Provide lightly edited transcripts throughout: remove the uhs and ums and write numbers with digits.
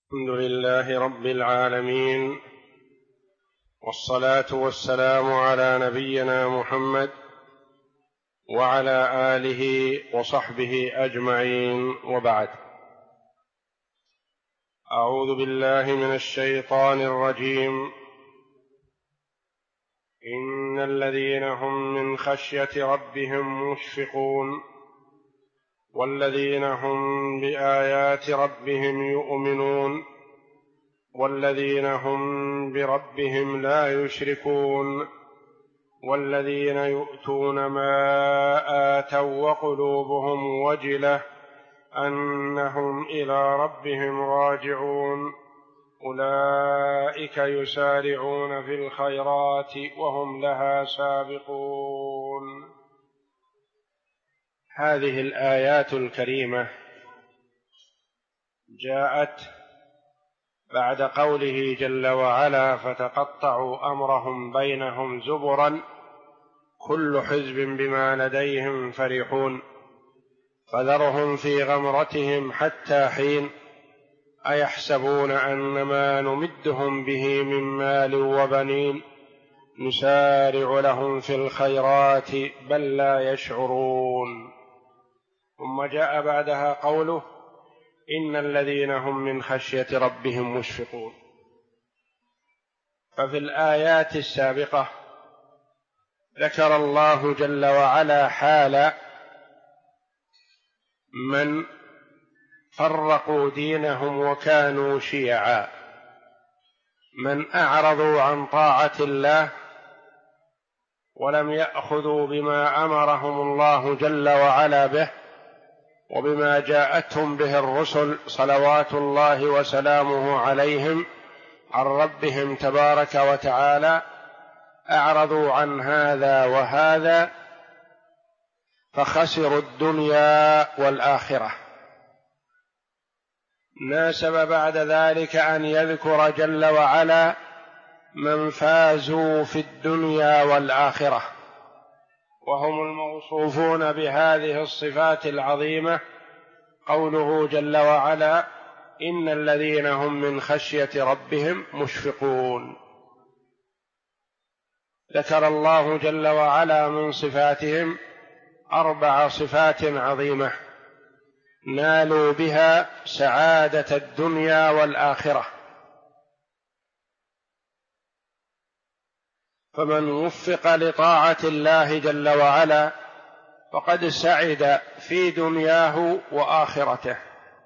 الحمد لله رب العالمين، والصلاة والسلام على نبينا محمد وعلى آله وصحبه أجمعين، وبعد. أعوذ بالله من الشيطان الرجيم. إن الذين هم من خشية ربهم مشفقون والذين هم بآيات ربهم يؤمنون والذين هم بربهم لا يشركون والذين يؤتون ما آتوا وقلوبهم وجلة أنهم إلى ربهم راجعون أولئك يسارعون في الخيرات وهم لها سابقون. هذه الآيات الكريمة جاءت بعد قوله جل وعلا: فتقطعوا أمرهم بينهم زبرا كل حزب بما لديهم فرحون فذرهم في غمرتهم حتى حين أيحسبون أن ما نمدهم به من مال وبنين نسارع لهم في الخيرات بل لا يشعرون. ثم جاء بعدها قوله: إن الذين هم من خشية ربهم مشفقون. ففي الآيات السابقة ذكر الله جل وعلا حال من فرقوا دينهم وكانوا شيعا، من أعرضوا عن طاعة الله ولم يأخذوا بما أمرهم الله جل وعلا به وبما جاءتهم به الرسل صلوات الله وسلامه عليهم عن ربهم تبارك وتعالى، أعرضوا عن هذا وهذا فخسروا الدنيا والآخرة. ناسب بعد ذلك أن يذكر جل وعلا من فازوا في الدنيا والآخرة، وهم الموصوفون بهذه الصفات العظيمة. قوله جل وعلا: إن الذين هم من خشية ربهم مشفقون. ذكر الله جل وعلا من صفاتهم 4 صفات عظيمة نالوا بها سعادة الدنيا والآخرة. فمن وفق لطاعة الله جل وعلا فقد سعد في دنياه وآخرته،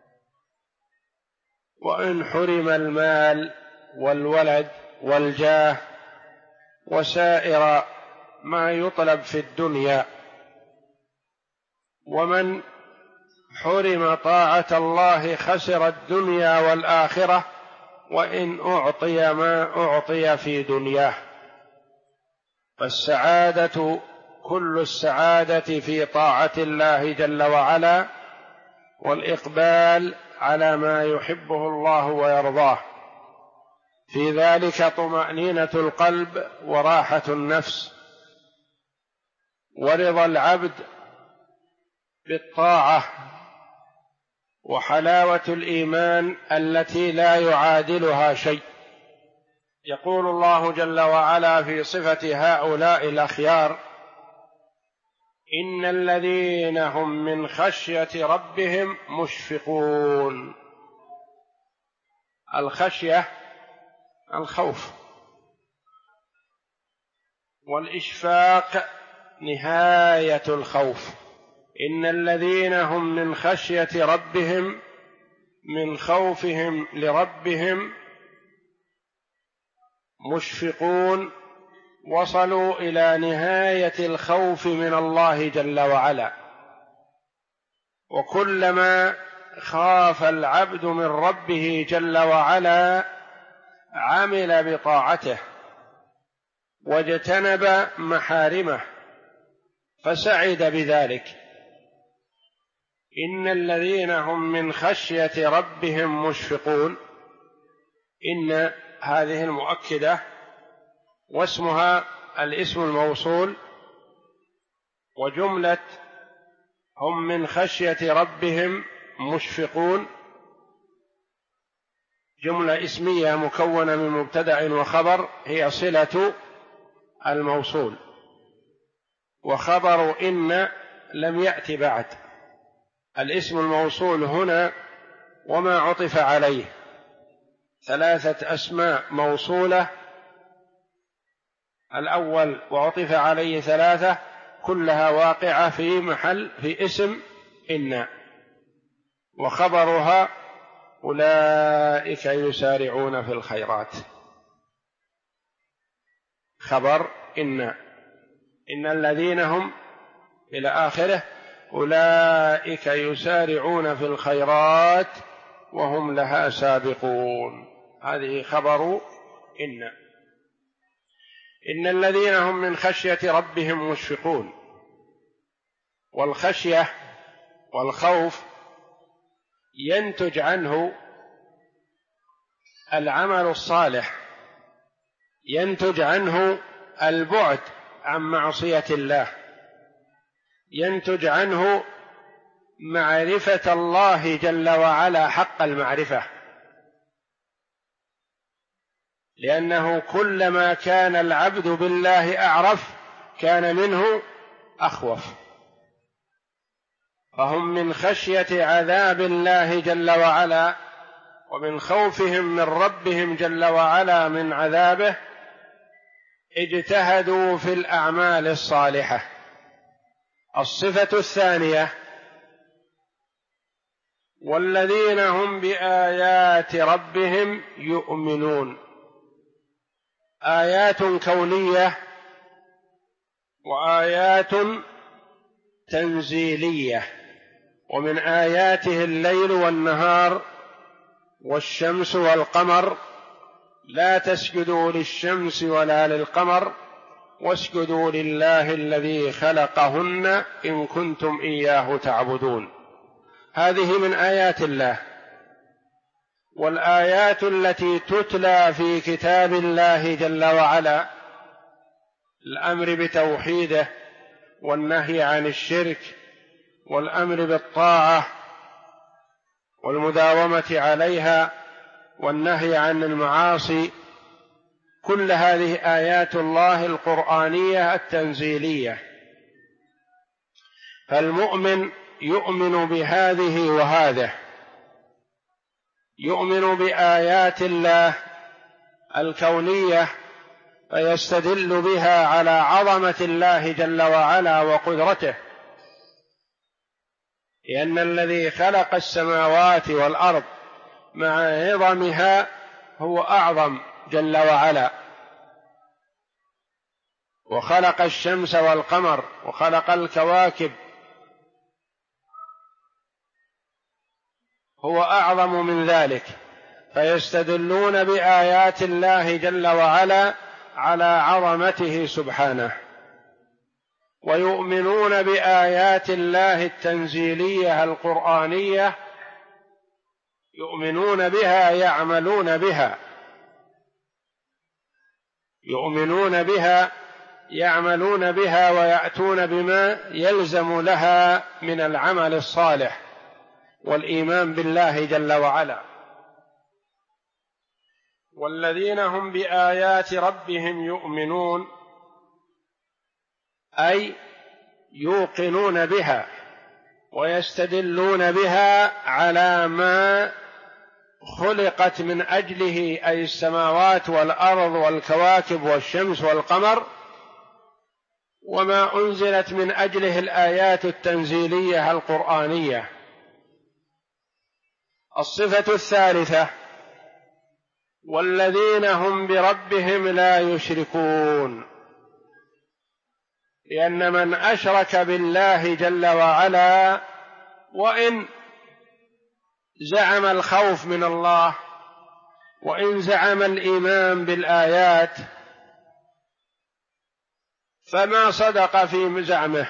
وإن حرم المال والولد والجاه وسائر ما يطلب في الدنيا، ومن حرم طاعة الله خسر الدنيا والآخرة وإن أعطي ما أعطي في دنياه. فالسعادة كل السعادة في طاعة الله جل وعلا والإقبال على ما يحبه الله ويرضاه، في ذلك طمأنينة القلب وراحة النفس ورضا العبد بالطاعة وحلاوة الإيمان التي لا يعادلها شيء. يقول الله جل وعلا في صفة هؤلاء الأخيار: إن الذين هم من خشية ربهم مشفقون. الخشية الخوف، والإشفاق نهاية الخوف. إن الذين هم من خشية ربهم، من خوفهم لربهم، مشفقون، وصلوا إلى نهاية الخوف من الله جل وعلا. وكلما خاف العبد من ربه جل وعلا عمل بطاعته واجتنب محارمه فسعد بذلك. إن الذين هم من خشية ربهم مشفقون. إن هذه المؤكدة واسمها الاسم الموصول، وجملة هم من خشية ربهم مشفقون جملة اسمية مكونة من مبتدأ وخبر هي صلة الموصول، وخبر إن لم يأت بعد. الاسم الموصول هنا وما عطف عليه 3 أسماء موصولة، الأول وعطف عليه 3 كلها واقعة في محل في اسم إن، وخبرها أولئك يسارعون في الخيرات. خبر إن الذين هم إلى آخره أولئك يسارعون في الخيرات وهم لها سابقون. هذه خبر إن الذين هم من خشية ربهم مشفقون. والخشية والخوف ينتج عنه العمل الصالح، ينتج عنه البعد عن معصية الله، ينتج عنه معرفة الله جل وعلا حق المعرفة، لأنه كلما كان العبد بالله أعرف كان منه أخوف. فهم من خشية عذاب الله جل وعلا ومن خوفهم من ربهم جل وعلا من عذابه اجتهدوا في الأعمال الصالحة. الصفة الثانية والذين هم بآيات ربهم يؤمنون. آيات كونية وآيات تنزيلية. ومن آياته الليل والنهار والشمس والقمر، لا تسجدوا للشمس ولا للقمر واسجدوا لله الذي خلقهن إن كنتم إياه تعبدون. هذه من آيات الله. والآيات التي تتلى في كتاب الله جل وعلا الأمر بتوحيده والنهي عن الشرك والأمر بالطاعة والمداومة عليها والنهي عن المعاصي، كل هذه آيات الله القرآنية التنزيلية. فالمؤمن يؤمن بهذه وهذه، يؤمن بآيات الله الكونية فيستدل بها على عظمة الله جل وعلا وقدرته، لأن الذي خلق السماوات والأرض مع عظمها هو أعظم جل وعلا، وخلق الشمس والقمر وخلق الكواكب هو أعظم من ذلك، فيستدلون بآيات الله جل وعلا على عظمته سبحانه، ويؤمنون بآيات الله التنزيلية القرآنية، يؤمنون بها يعملون بها، يؤمنون بها يعملون بها ويأتون بما يلزم لها من العمل الصالح والإيمان بالله جل وعلا. والذين هم بآيات ربهم يؤمنون أي يوقنون بها ويستدلون بها على ما خلقت من أجله، أي السماوات والأرض والكواكب والشمس والقمر، وما أنزلت من أجله الآيات التنزيلية القرآنية. الصفة الثالثة والذين هم بربهم لا يشركون، لأن من أشرك بالله جل وعلا وإن زعم الخوف من الله وإن زعم الإيمان بالآيات فما صدق في زعمه،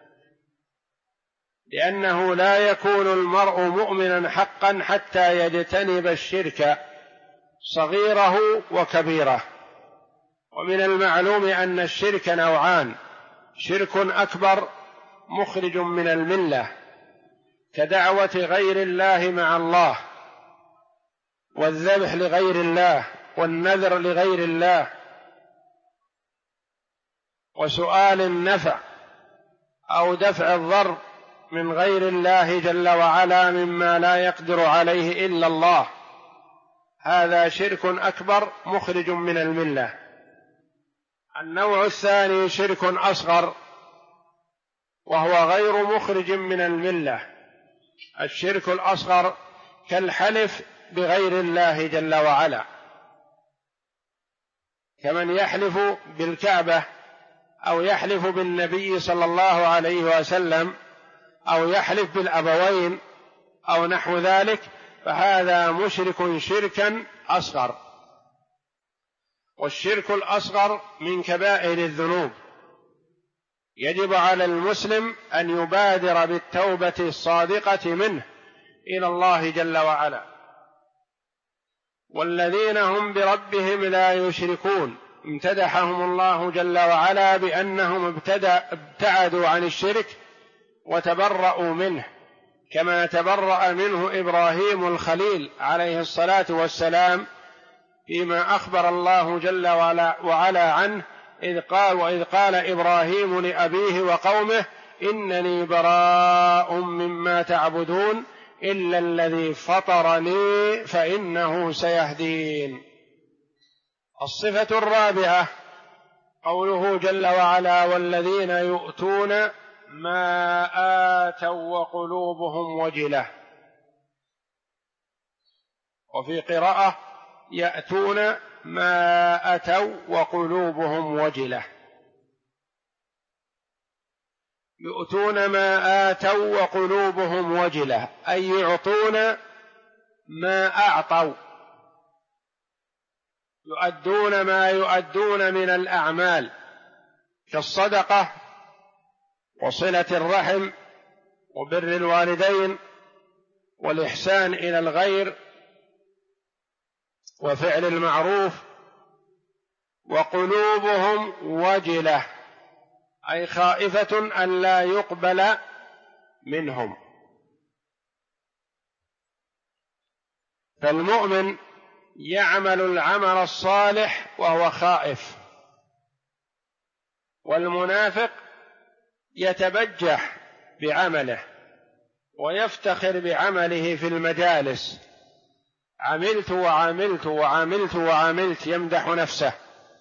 لأنه لا يكون المرء مؤمنا حقا حتى يجتنب الشرك صغيره وكبيره. ومن المعلوم أن الشرك نوعان: شرك أكبر مخرج من الملة كدعوة غير الله مع الله، والذبح لغير الله والنذر لغير الله وسؤال النفع أو دفع الضر من غير الله جل وعلا مما لا يقدر عليه إلا الله، هذا شرك أكبر مخرج من الملة. النوع الثاني شرك أصغر وهو غير مخرج من الملة. الشرك الأصغر كالحلف بغير الله جل وعلا، كمن يحلف بالكعبة أو يحلف بالنبي صلى الله عليه وسلم أو يحلف بالأبوين أو نحو ذلك، فهذا مشرك شركا أصغر. والشرك الأصغر من كبائر الذنوب، يجب على المسلم أن يبادر بالتوبة الصادقة منه إلى الله جل وعلا. والذين هم بربهم لا يشركون امتدحهم الله جل وعلا بأنهم ابتعدوا عن الشرك وتبرؤوا منه، كما تبرأ منه إبراهيم الخليل عليه الصلاة والسلام فيما أخبر الله جل وعلا عنه وإذ قال إبراهيم لأبيه وقومه إنني براء مما تعبدون إلا الذي فطرني فإنه سيهدين. الصفة الرابعة قوله جل وعلا والذين يؤتون ما آتوا وقلوبهم وجلة، وفي قراءة يأتون ما أتوا وقلوبهم وجلة. يؤتون ما آتوا وقلوبهم وجلة أي يعطون ما أعطوا، يؤدون ما يؤدون من الأعمال كالصدقة وصلة الرحم وبر الوالدين والإحسان إلى الغير وفعل المعروف. وقلوبهم وجلة أي خائفة أن لا يقبل منهم. فالمؤمن يعمل العمل الصالح وهو خائف، والمنافق يتبجح بعمله ويفتخر بعمله في المجالس، عملت وعملت وعملت وعملت، يمدح نفسه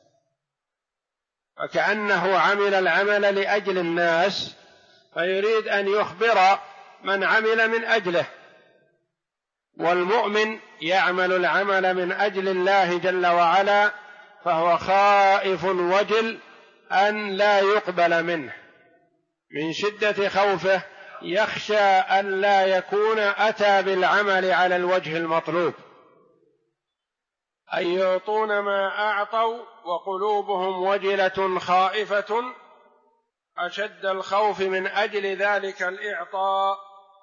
فكأنه عمل العمل لأجل الناس، فيريد أن يخبر من عمل من أجله. والمؤمن يعمل العمل من أجل الله جل وعلا، فهو خائف وجل أن لا يقبل منه، من شدة خوفه يخشى أن لا يكون أتى بالعمل على الوجه المطلوب. أن يعطون ما أعطوا وقلوبهم وجلة خائفة، أشد الخوف من أجل ذلك الإعطاء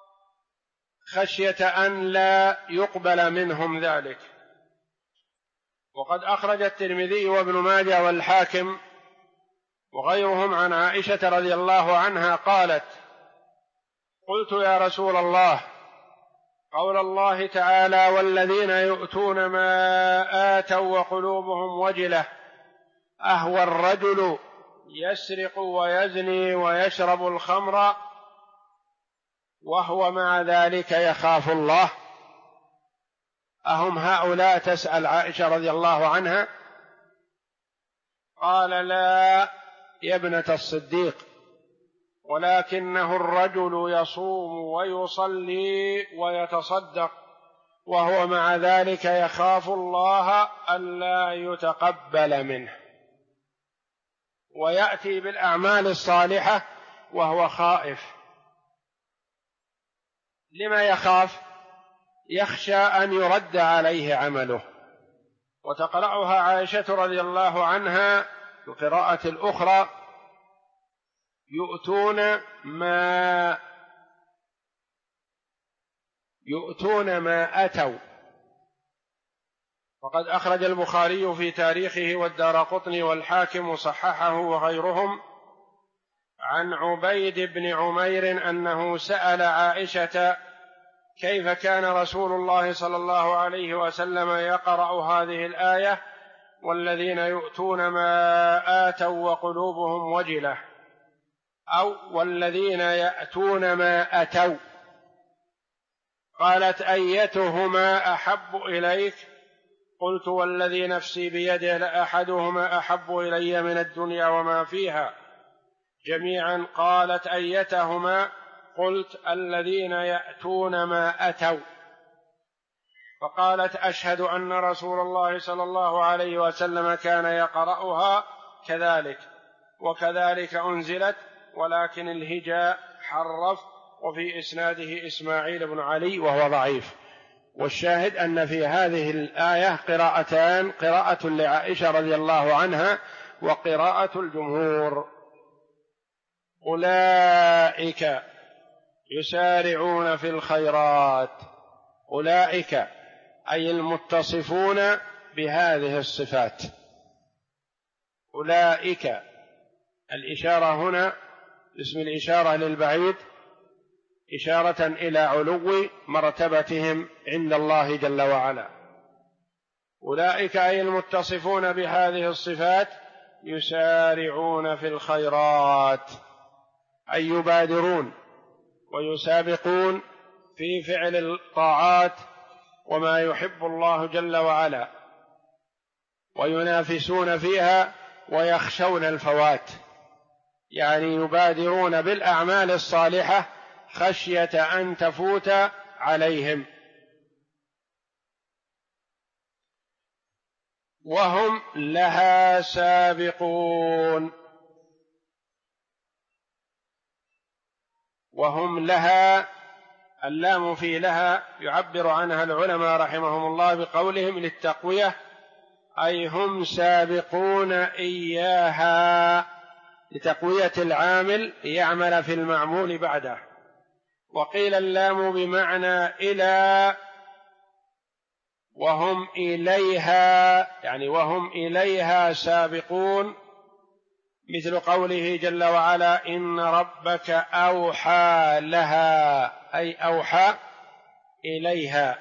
خشية أن لا يقبل منهم ذلك. وقد أخرج الترمذي وابن ماجه والحاكم وغيرهم عن عائشة رضي الله عنها قالت قلت يا رسول الله قول الله تعالى والذين يؤتون ما آتوا وقلوبهم وجلة أهو الرجل يسرق ويزني ويشرب الخمر وهو مع ذلك يخاف الله؟ أهم هؤلاء تسأل عائشة رضي الله عنها؟ قال لا يا ابنة الصديق، ولكنه الرجل يصوم ويصلي ويتصدق وهو مع ذلك يخاف الله ألا يتقبل منه، ويأتي بالأعمال الصالحة وهو خائف. لما يخاف؟ يخشى أن يرد عليه عمله. وتقرأها عائشة رضي الله عنها بقراءة الأخرى يؤتون ما أتوا. وقد أخرج البخاري في تاريخه والدارقطني والحاكم وصححه وغيرهم عن عبيد بن عمير أنه سأل عائشة كيف كان رسول الله صلى الله عليه وسلم يقرأ هذه الآية والذين يؤتون ما آتوا وقلوبهم وجلة، أو والذين يأتون ما أتوا؟ قالت أيتهما أحب إليك؟ قلت والذي نفسي بيده لأحدهما أحب إلي من الدنيا وما فيها جميعا. قالت أيتهما؟ قلت الذين يأتون ما أتوا. فقالت أشهد أن رسول الله صلى الله عليه وسلم كان يقرأها كذلك، وكذلك أنزلت، ولكن الهجاء حرف، وفي إسناده إسماعيل بن علي وهو ضعيف. والشاهد أن في هذه الآية قراءتان: قراءة لعائشة رضي الله عنها وقراءة الجمهور. أولئك يسارعون في الخيرات. أولئك أي المتصفون بهذه الصفات. أولئك الإشارة هنا اسم الإشارة للبعيد، إشارة إلى علو مرتبتهم عند الله جل وعلا. أولئك أي المتصفون بهذه الصفات يسارعون في الخيرات، أي يبادرون ويسابقون في فعل الطاعات وما يحب الله جل وعلا، وينافسون فيها ويخشون الفوات، يعني يبادرون بالأعمال الصالحة خشية أن تفوت عليهم. وهم لها سابقون. وهم لها، اللام في لها يعبر عنها العلماء رحمهم الله بقولهم للتقوية، أي هم سابقون إياها، لتقوية العامل يعمل في المعمول بعده. وقيل اللام بمعنى إلى، وهم إليها، يعني وهم إليها سابقون، مثل قوله جل وعلا إن ربك أوحى لها، أي أوحى إليها.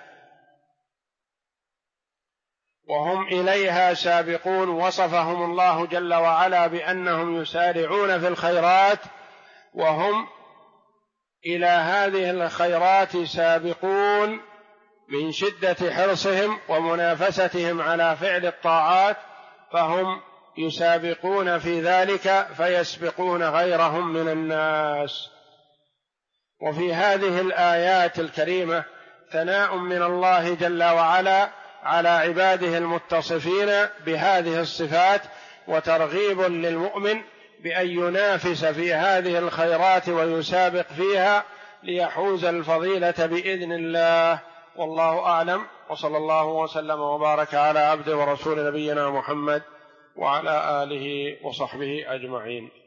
وهم إليها سابقون، وصفهم الله جل وعلا بأنهم يسارعون في الخيرات، وهم إلى هذه الخيرات سابقون من شدة حرصهم ومنافستهم على فعل الطاعات، فهم يسابقون في ذلك فيسبقون غيرهم من الناس. وفي هذه الآيات الكريمة ثناء من الله جل وعلا على عباده المتصفين بهذه الصفات، وترغيب للمؤمن بأن ينافس في هذه الخيرات ويسابق فيها ليحوز الفضيلة بإذن الله. والله أعلم، وصلى الله وسلم وبارك على عبده ورسول نبينا محمد وعلى آله وصحبه أجمعين.